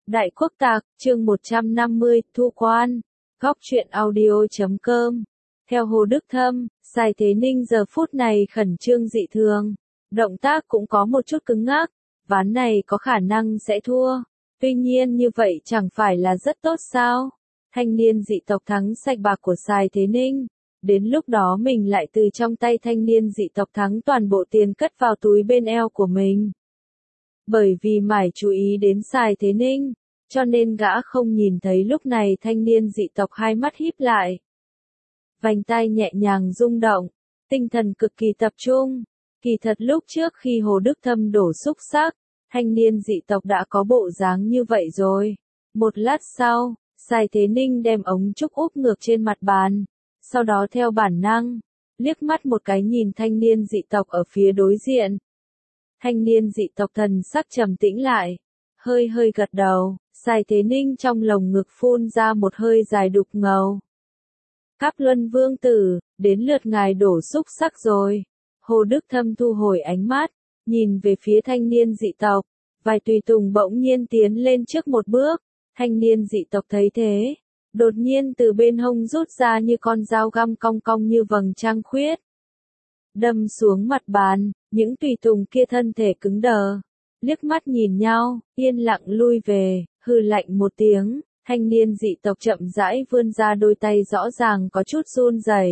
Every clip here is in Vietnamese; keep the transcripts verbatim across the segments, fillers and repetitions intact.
Đại Quốc Tạc, chương một trăm năm mươi, Thu Quan, Góc truyện audio.com. Theo Hồ Đức Thâm, Sài Thế Ninh giờ phút này khẩn trương dị thường. Động tác cũng có một chút cứng ngắc, ván này có khả năng sẽ thua. Tuy nhiên như vậy chẳng phải là rất tốt sao? Thanh niên dị tộc thắng sạch bạc của Sài Thế Ninh. Đến lúc đó mình lại từ trong tay thanh niên dị tộc thắng toàn bộ tiền cất vào túi bên eo của mình. Bởi vì mải chú ý đến Sài Thế Ninh, cho nên gã không nhìn thấy lúc này thanh niên dị tộc hai mắt híp lại. Vành tay nhẹ nhàng rung động, tinh thần cực kỳ tập trung. Kỳ thật lúc trước khi Hồ Đức Thâm đổ xúc xắc, thanh niên dị tộc đã có bộ dáng như vậy rồi. Một lát sau, Sài Thế Ninh đem ống trúc úp ngược trên mặt bàn, sau đó theo bản năng, liếc mắt một cái nhìn thanh niên dị tộc ở phía đối diện. Thanh niên dị tộc thần sắc trầm tĩnh lại, hơi hơi gật đầu, Sài Thế Ninh trong lồng ngực phun ra một hơi dài đục ngầu. Cáp Luân Vương Tử, đến lượt ngài đổ xúc xắc rồi. Hồ Đức Thâm thu hồi ánh mắt, nhìn về phía thanh niên dị tộc, vài tùy tùng bỗng nhiên tiến lên trước một bước. Thanh niên dị tộc thấy thế, đột nhiên từ bên hông rút ra như con dao găm cong cong như vầng trăng khuyết. Đâm xuống mặt bàn, những tùy tùng kia thân thể cứng đờ, liếc mắt nhìn nhau, yên lặng lui về, hừ lạnh một tiếng, thanh niên dị tộc chậm rãi vươn ra đôi tay rõ ràng có chút run rẩy.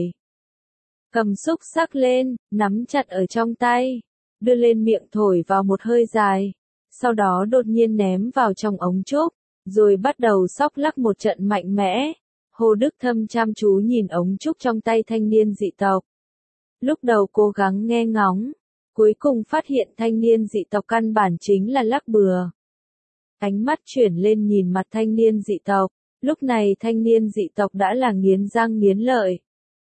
Cầm xúc xắc lên, nắm chặt ở trong tay, đưa lên miệng thổi vào một hơi dài, sau đó đột nhiên ném vào trong ống trúc, rồi bắt đầu xóc lắc một trận mạnh mẽ. Hồ Đức Thâm chăm chú nhìn ống trúc trong tay thanh niên dị tộc. Lúc đầu cố gắng nghe ngóng, cuối cùng phát hiện thanh niên dị tộc căn bản chính là lắc bừa. Ánh mắt chuyển lên nhìn mặt thanh niên dị tộc, lúc này thanh niên dị tộc đã là nghiến răng nghiến lợi.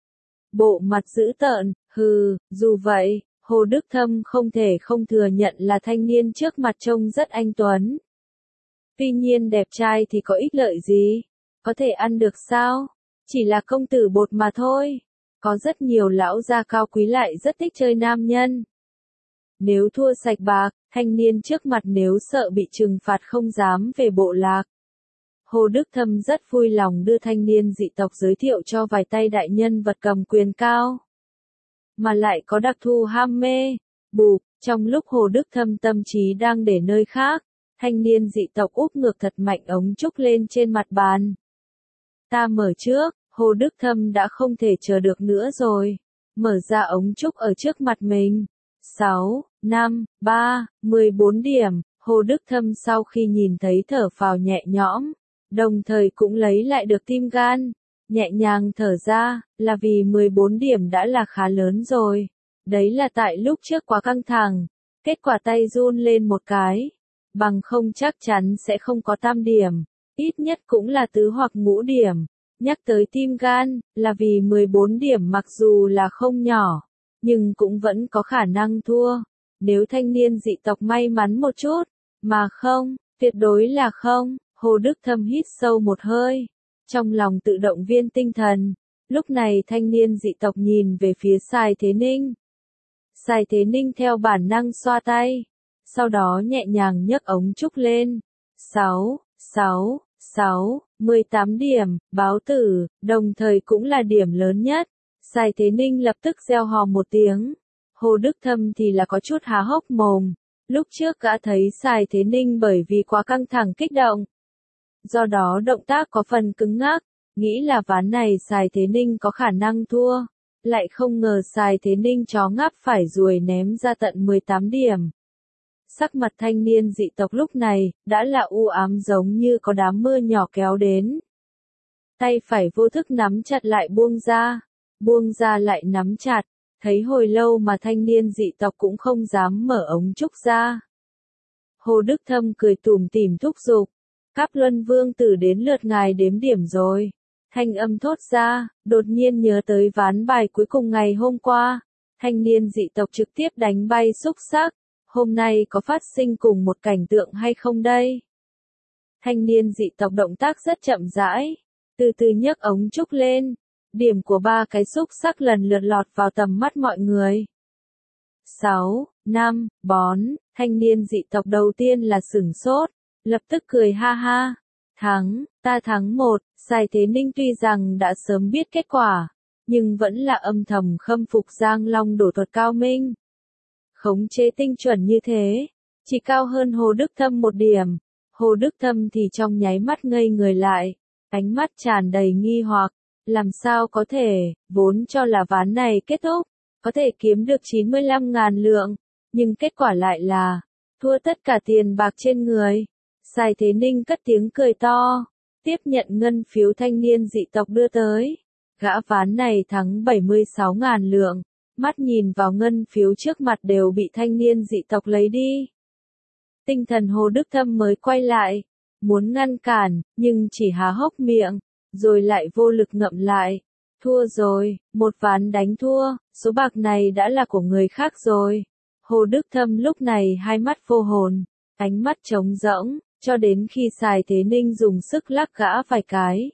Bộ mặt dữ tợn, hừ, dù vậy, Hồ Đức Thâm không thể không thừa nhận là thanh niên trước mặt trông rất anh tuấn. Tuy nhiên đẹp trai thì có ích lợi gì? Có thể ăn được sao? Chỉ là công tử bột mà thôi. Có rất nhiều lão gia cao quý lại rất thích chơi nam nhân. Nếu thua sạch bạc, thanh niên trước mặt nếu sợ bị trừng phạt không dám về bộ lạc. Hồ Đức Thâm rất vui lòng đưa thanh niên dị tộc giới thiệu cho vài tay đại nhân vật cầm quyền cao. Mà lại có đặc thù ham mê. Bụp, trong lúc Hồ Đức Thâm tâm trí đang để nơi khác, thanh niên dị tộc úp ngược thật mạnh ống trúc lên trên mặt bàn. Ta mở trước, Hồ Đức Thâm đã không thể chờ được nữa rồi. Mở ra ống trúc ở trước mặt mình. sáu, năm, ba, mười bốn điểm. Hồ Đức Thâm sau khi nhìn thấy thở phào nhẹ nhõm, đồng thời cũng lấy lại được tim gan. Nhẹ nhàng thở ra, là vì mười bốn điểm đã là khá lớn rồi. Đấy là tại lúc trước quá căng thẳng. Kết quả tay run lên một cái. Bằng không chắc chắn sẽ không có tam điểm. Ít nhất cũng là tứ hoặc ngũ điểm. Nhắc tới tim gan, là vì mười bốn điểm mặc dù là không nhỏ, nhưng cũng vẫn có khả năng thua. Nếu thanh niên dị tộc may mắn một chút, mà không, tuyệt đối là không. Hồ Đức Thâm hít sâu một hơi, trong lòng tự động viên tinh thần. Lúc này thanh niên dị tộc nhìn về phía Sài Thế Ninh. Sài Thế Ninh theo bản năng xoa tay, sau đó nhẹ nhàng nhấc ống trúc lên. sáu, sáu, sáu, mười tám điểm, báo tử, đồng thời cũng là điểm lớn nhất. Sài Thế Ninh lập tức reo hò một tiếng. Hồ Đức Thâm thì là có chút há hốc mồm. Lúc trước gã thấy Sài Thế Ninh bởi vì quá căng thẳng kích động, do đó động tác có phần cứng ngắc, nghĩ là ván này Sài Thế Ninh có khả năng thua. Lại không ngờ Sài Thế Ninh chó ngáp phải ruồi ném ra tận mười tám điểm. Sắc mặt thanh niên dị tộc lúc này, đã là u ám giống như có đám mưa nhỏ kéo đến. Tay phải vô thức nắm chặt lại buông ra, buông ra lại nắm chặt, thấy hồi lâu mà thanh niên dị tộc cũng không dám mở ống trúc ra. Hồ Đức Thâm cười tủm tỉm thúc giục, Cáp Luân Vương Tử đến lượt ngài đếm điểm rồi. Thanh âm thốt ra, đột nhiên nhớ tới ván bài cuối cùng ngày hôm qua. Thanh niên dị tộc trực tiếp đánh bay xúc xắc. Hôm nay có phát sinh cùng một cảnh tượng hay không đây? Thanh niên dị tộc động tác rất chậm rãi, từ từ nhấc ống trúc lên. Điểm của ba cái xúc xắc lần lượt lọt vào tầm mắt mọi người. sáu, năm, bón, thanh niên dị tộc đầu tiên là sửng sốt, lập tức cười ha ha. Thắng, ta thắng một, Sài Thế Ninh tuy rằng đã sớm biết kết quả, nhưng vẫn là âm thầm khâm phục Giang Long đổ thuật cao minh. Khống chế tinh chuẩn như thế, chỉ cao hơn Hồ Đức Thâm một điểm. Hồ Đức Thâm thì trong nháy mắt ngây người lại, ánh mắt tràn đầy nghi hoặc, làm sao có thể, vốn cho là ván này kết thúc, có thể kiếm được chín mươi lăm ngàn lượng, nhưng kết quả lại là, thua tất cả tiền bạc trên người. Sài Thế Ninh cất tiếng cười to, tiếp nhận ngân phiếu thanh niên dị tộc đưa tới. Gã ván này thắng bảy mươi sáu ngàn lượng, mắt nhìn vào ngân phiếu trước mặt đều bị thanh niên dị tộc lấy đi. Tinh thần Hồ Đức Thâm mới quay lại, muốn ngăn cản, nhưng chỉ há hốc miệng, rồi lại vô lực ngậm lại. Thua rồi, một ván đánh thua, số bạc này đã là của người khác rồi. Hồ Đức Thâm lúc này hai mắt vô hồn, ánh mắt trống rỗng, cho đến khi Sài Thế Ninh dùng sức lắc gã vài cái.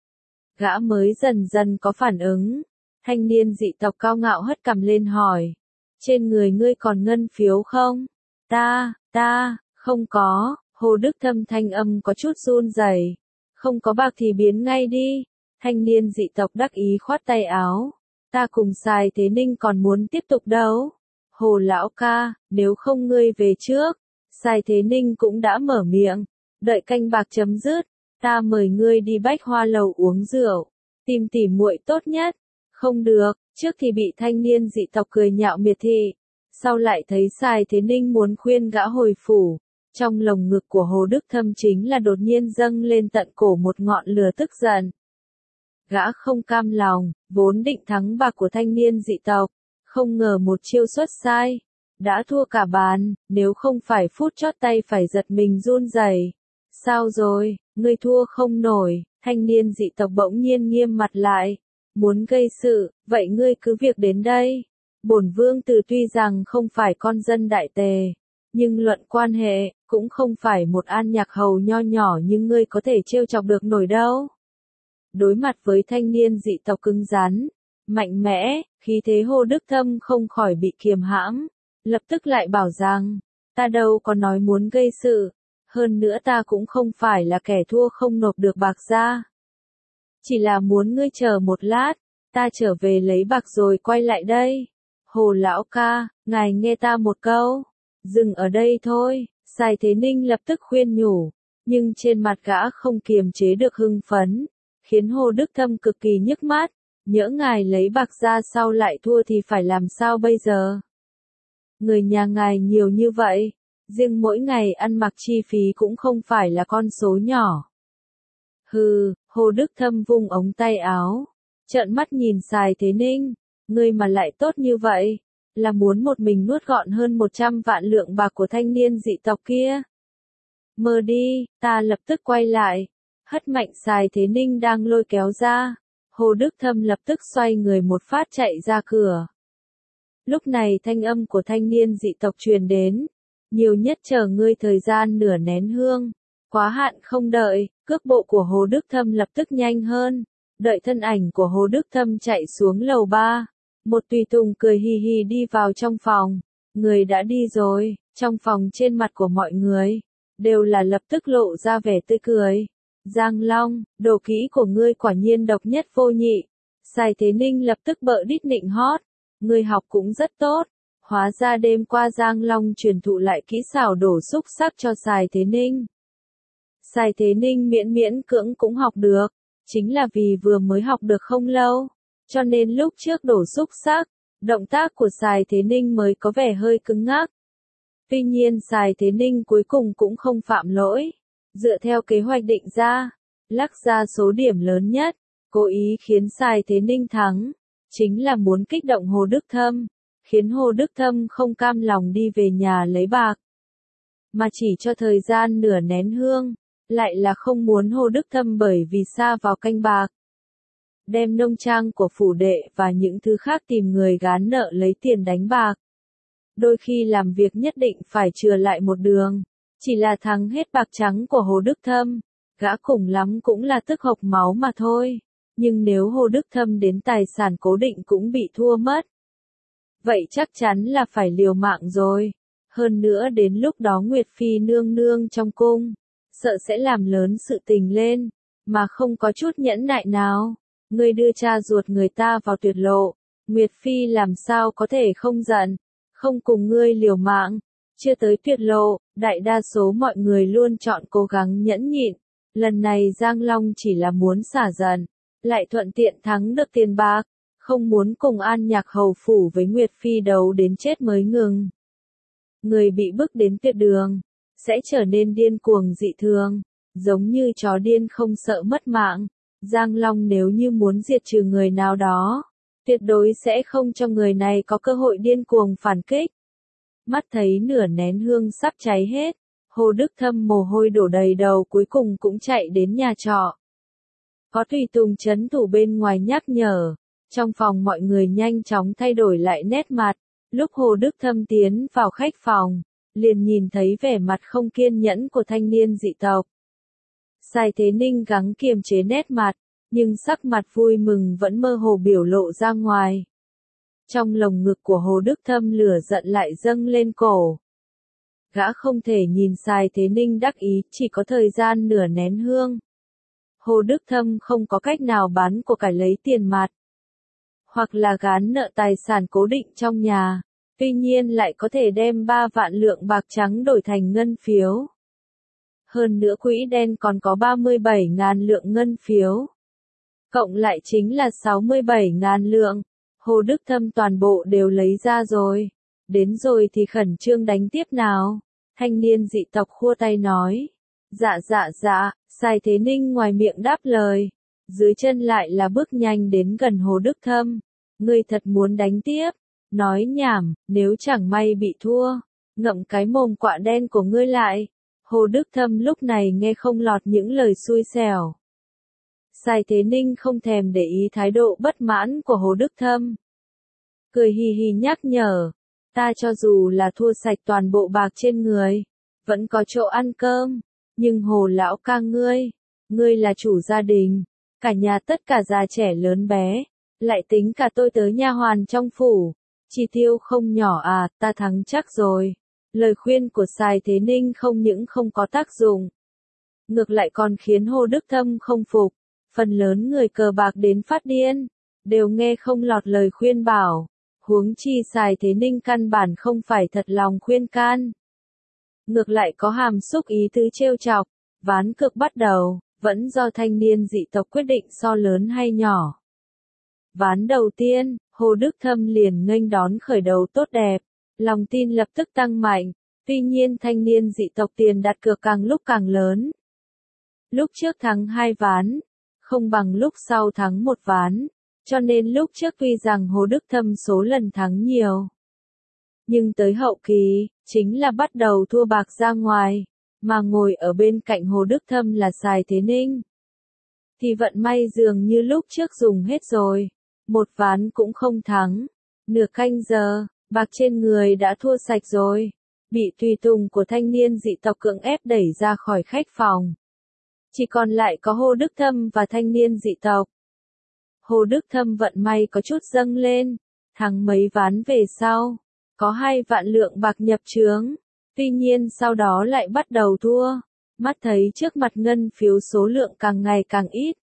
Gã mới dần dần có phản ứng. Thanh niên dị tộc cao ngạo hất cằm lên hỏi. Trên người ngươi còn ngân phiếu không? Ta, ta, không có. Hồ Đức Thâm thanh âm có chút run rẩy. Không có bạc thì biến ngay đi. Thanh niên dị tộc đắc ý khoát tay áo. Ta cùng Sài Thế Ninh còn muốn tiếp tục đấu. Hồ lão ca, nếu không ngươi về trước. Sài Thế Ninh cũng đã mở miệng. Đợi canh bạc chấm dứt, ta mời ngươi đi Bách Hoa lầu uống rượu, tìm tỉ muội tốt nhất. Không được, trước thì bị thanh niên dị tộc cười nhạo miệt thị, sau lại thấy Sài Thế Ninh muốn khuyên gã hồi phủ. Trong lồng ngực của Hồ Đức Thâm chính là đột nhiên dâng lên tận cổ một ngọn lửa tức giận. Gã không cam lòng, vốn định thắng bạc của thanh niên dị tộc, không ngờ một chiêu xuất sai, đã thua cả bàn, nếu không phải phút chót tay phải giật mình run rẩy. Sao rồi, ngươi thua không nổi, thanh niên dị tộc bỗng nhiên nghiêm mặt lại, muốn gây sự, vậy ngươi cứ việc đến đây. Bổn vương tử tuy rằng không phải con dân đại tề, nhưng luận quan hệ, cũng không phải một an nhạc hầu nho nhỏ nhưng ngươi có thể trêu chọc được nổi đâu. Đối mặt với thanh niên dị tộc cứng rắn, mạnh mẽ, khí thế Hồ Đức Thâm không khỏi bị kiềm hãm, lập tức lại bảo rằng, ta đâu có nói muốn gây sự, hơn nữa ta cũng không phải là kẻ thua không nộp được bạc ra. Chỉ là muốn ngươi chờ một lát, ta trở về lấy bạc rồi quay lại đây. Hồ lão ca, ngài nghe ta một câu, dừng ở đây thôi. Sài Thế Ninh lập tức khuyên nhủ, nhưng trên mặt gã không kiềm chế được hưng phấn, khiến Hồ Đức Thâm cực kỳ nhức mắt. Nhỡ ngài lấy bạc ra sau lại thua thì phải làm sao bây giờ? Người nhà ngài nhiều như vậy, riêng mỗi ngày ăn mặc chi phí cũng không phải là con số nhỏ. Hừ, Hồ Đức Thâm vung ống tay áo, trợn mắt nhìn Sài Thế Ninh, ngươi mà lại tốt như vậy, là muốn một mình nuốt gọn hơn một trăm vạn lượng bạc của thanh niên dị tộc kia. Mơ đi, ta lập tức quay lại, hất mạnh Sài Thế Ninh đang lôi kéo ra. Hồ Đức Thâm lập tức xoay người một phát chạy ra cửa. Lúc này thanh âm của thanh niên dị tộc truyền đến, nhiều nhất chờ ngươi thời gian nửa nén hương, quá hạn không đợi. Cước bộ của Hồ Đức Thâm lập tức nhanh hơn, đợi thân ảnh của Hồ Đức Thâm chạy xuống lầu ba, một tùy tùng cười hì hì đi vào trong phòng. Người đã đi rồi, trong phòng trên mặt của mọi người, đều là lập tức lộ ra vẻ tươi cười. Giang Long, đồ kỹ của ngươi quả nhiên độc nhất vô nhị. Sài Thế Ninh lập tức bợ đít nịnh hót, ngươi học cũng rất tốt. Hóa ra đêm qua Giang Long truyền thụ lại kỹ xảo đổ xúc xắc cho Sài Thế Ninh. Sài Thế Ninh miễn miễn cưỡng cũng học được, chính là vì vừa mới học được không lâu, cho nên lúc trước đổ xúc xắc, động tác của Sài Thế Ninh mới có vẻ hơi cứng ngắc. Tuy nhiên Sài Thế Ninh cuối cùng cũng không phạm lỗi, dựa theo kế hoạch định ra, lắc ra số điểm lớn nhất, cố ý khiến Sài Thế Ninh thắng, chính là muốn kích động Hồ Đức Thâm, khiến Hồ Đức Thâm không cam lòng đi về nhà lấy bạc, mà chỉ cho thời gian nửa nén hương, lại là không muốn Hồ Đức Thâm bởi vì sa vào canh bạc, đem nông trang của phủ đệ và những thứ khác tìm người gán nợ lấy tiền đánh bạc. Đôi khi làm việc nhất định phải chừa lại một đường, chỉ là thắng hết bạc trắng của Hồ Đức Thâm, gã cùng lắm cũng là tức hộc máu mà thôi, nhưng nếu Hồ Đức Thâm đến tài sản cố định cũng bị thua mất, vậy chắc chắn là phải liều mạng rồi. Hơn nữa đến lúc đó Nguyệt Phi nương nương trong cung, sợ sẽ làm lớn sự tình lên, mà không có chút nhẫn nại nào. Ngươi đưa cha ruột người ta vào tuyệt lộ, Nguyệt Phi làm sao có thể không giận, không cùng ngươi liều mạng. Chưa tới tuyệt lộ, đại đa số mọi người luôn chọn cố gắng nhẫn nhịn. Lần này Giang Long chỉ là muốn xả giận, lại thuận tiện thắng được tiền bạc, không muốn cùng An Nhạc Hầu phủ với Nguyệt Phi đấu đến chết mới ngừng. Người bị bức đến tuyệt đường, sẽ trở nên điên cuồng dị thường, giống như chó điên không sợ mất mạng. Giang Long nếu như muốn diệt trừ người nào đó, tuyệt đối sẽ không cho người này có cơ hội điên cuồng phản kích. Mắt thấy nửa nén hương sắp cháy hết, Hồ Đức Thâm mồ hôi đổ đầy đầu cuối cùng cũng chạy đến nhà trọ. Có tùy tùng trấn thủ bên ngoài nhắc nhở, trong phòng mọi người nhanh chóng thay đổi lại nét mặt. Lúc Hồ Đức Thâm tiến vào khách phòng, liền nhìn thấy vẻ mặt không kiên nhẫn của thanh niên dị tộc. Sai Thế Ninh gắng kiềm chế nét mặt, nhưng sắc mặt vui mừng vẫn mơ hồ biểu lộ ra ngoài. Trong lồng ngực của Hồ Đức Thâm lửa giận lại dâng lên cổ. Gã không thể nhìn Sai Thế Ninh đắc ý, chỉ có thời gian nửa nén hương. Hồ Đức Thâm không có cách nào bán của cải lấy tiền mặt, hoặc là gán nợ tài sản cố định trong nhà, tuy nhiên lại có thể đem ba vạn lượng bạc trắng đổi thành ngân phiếu. Hơn nữa quỹ đen còn có ba mươi bảy ngàn lượng ngân phiếu. Cộng lại chính là sáu mươi bảy ngàn lượng. Hồ Đức Thâm toàn bộ đều lấy ra rồi. Đến rồi thì khẩn trương đánh tiếp nào. Thanh niên dị tộc khua tay nói. Dạ dạ dạ, Sai Thế Ninh ngoài miệng đáp lời. Dưới chân lại là bước nhanh đến gần Hồ Đức Thâm. Ngươi thật muốn đánh tiếp. Nói nhảm, nếu chẳng may bị thua. Ngậm cái mồm quạ đen của ngươi lại. Hồ Đức Thâm lúc này nghe không lọt những lời xui xẻo. Sai Thế Ninh không thèm để ý thái độ bất mãn của Hồ Đức Thâm. Cười hì hì nhắc nhở, ta cho dù là thua sạch toàn bộ bạc trên người, vẫn có chỗ ăn cơm, nhưng Hồ lão ca ngươi, ngươi là chủ gia đình, cả nhà tất cả già trẻ lớn bé, lại tính cả tôi tới nha hoàn trong phủ, chi tiêu không nhỏ à, ta thắng chắc rồi. Lời khuyên của Sai Thế Ninh không những không có tác dụng, ngược lại còn khiến Hồ Đức Thâm không phục. Phần lớn người cờ bạc đến phát điên, đều nghe không lọt lời khuyên bảo, huống chi Sai Thế Ninh căn bản không phải thật lòng khuyên can. Ngược lại có hàm xúc ý tứ trêu chọc, ván cược bắt đầu, vẫn do thanh niên dị tộc quyết định so lớn hay nhỏ. Ván đầu tiên, Hồ Đức Thâm liền nghênh đón khởi đầu tốt đẹp, lòng tin lập tức tăng mạnh, tuy nhiên thanh niên dị tộc tiền đặt cược càng lúc càng lớn. Lúc trước thắng hai ván, không bằng lúc sau thắng một ván, cho nên lúc trước tuy rằng Hồ Đức Thâm số lần thắng nhiều, nhưng tới hậu kỳ, chính là bắt đầu thua bạc ra ngoài, mà ngồi ở bên cạnh Hồ Đức Thâm là Sai Thế Ninh. Thì vận may dường như lúc trước dùng hết rồi, một ván cũng không thắng, nửa canh giờ, bạc trên người đã thua sạch rồi, bị tùy tùng của thanh niên dị tộc cưỡng ép đẩy ra khỏi khách phòng. Chỉ còn lại có Hồ Đức Thâm và thanh niên dị tộc. Hồ Đức Thâm vận may có chút dâng lên, thắng mấy ván về sau, có hai vạn lượng bạc nhập trướng, tuy nhiên sau đó lại bắt đầu thua, mắt thấy trước mặt ngân phiếu số lượng càng ngày càng ít.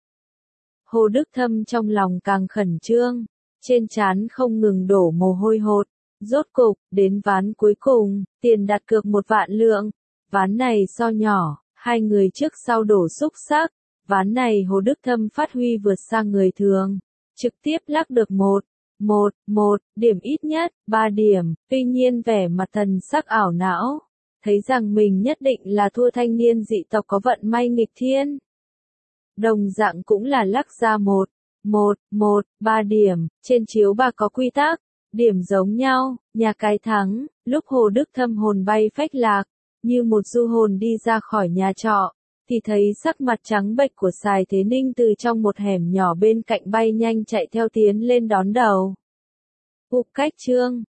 Hồ Đức Thâm trong lòng càng khẩn trương, trên trán không ngừng đổ mồ hôi hột, rốt cục, đến ván cuối cùng, tiền đặt cược một vạn lượng, ván này so nhỏ. Hai người trước sau đổ xúc sắc, ván này Hồ Đức Thâm phát huy vượt xa người thường, trực tiếp lắc được một, một, một, điểm ít nhất, ba điểm, tuy nhiên vẻ mặt thần sắc ảo não, thấy rằng mình nhất định là thua thanh niên dị tộc có vận may nghịch thiên. Đồng dạng cũng là lắc ra một, một, một, ba điểm, trên chiếu bạc có quy tắc, điểm giống nhau, nhà cái thắng, lúc Hồ Đức Thâm hồn bay phách lạc. Như một du hồn đi ra khỏi nhà trọ, thì thấy sắc mặt trắng bệch của Sai Thế Ninh từ trong một hẻm nhỏ bên cạnh bay nhanh chạy theo tiến lên đón đầu. Phục cách chương